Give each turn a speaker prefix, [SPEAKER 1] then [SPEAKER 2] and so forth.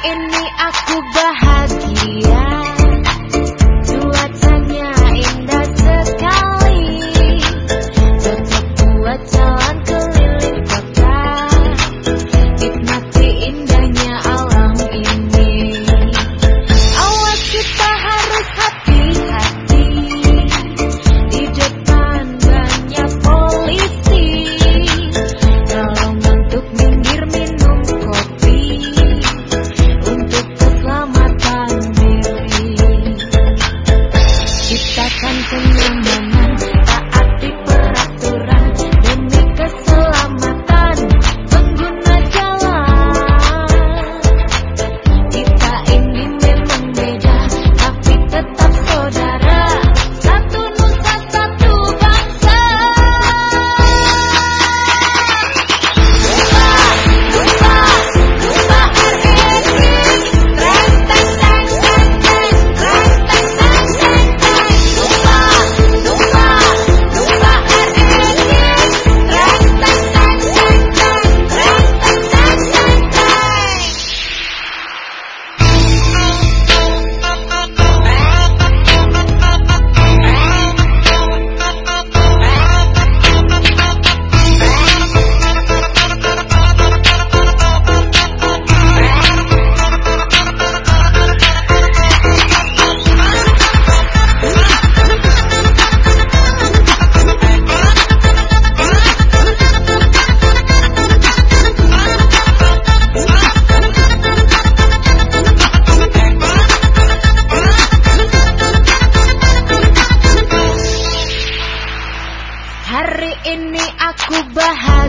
[SPEAKER 1] ini aku bahagia, cuacanya indah sekali. Cocok buat jalan keliling kota, nikmati indahnya alam ini. Awas kita harus hati-hati, di depan banyak polisi. Kalau ngantuk minggir minum kopi, untuk keselamatan diri. Ciptakan kenyamanan, taati peraturan demi keselamatan pengguna jalan. Kita ini memang beda, tapi tetap saudara. Satu nusa, satu bangsa. Nusa, Nusa RRI. Treng, teng, teng, teng, teng. Treng, teng, teng, teng, teng. Nusa, Nusa, Nusa RRI. Treng, teng, teng, teng, teng. Treng, teng, teng, teng, teng. Hari ini aku bahagia.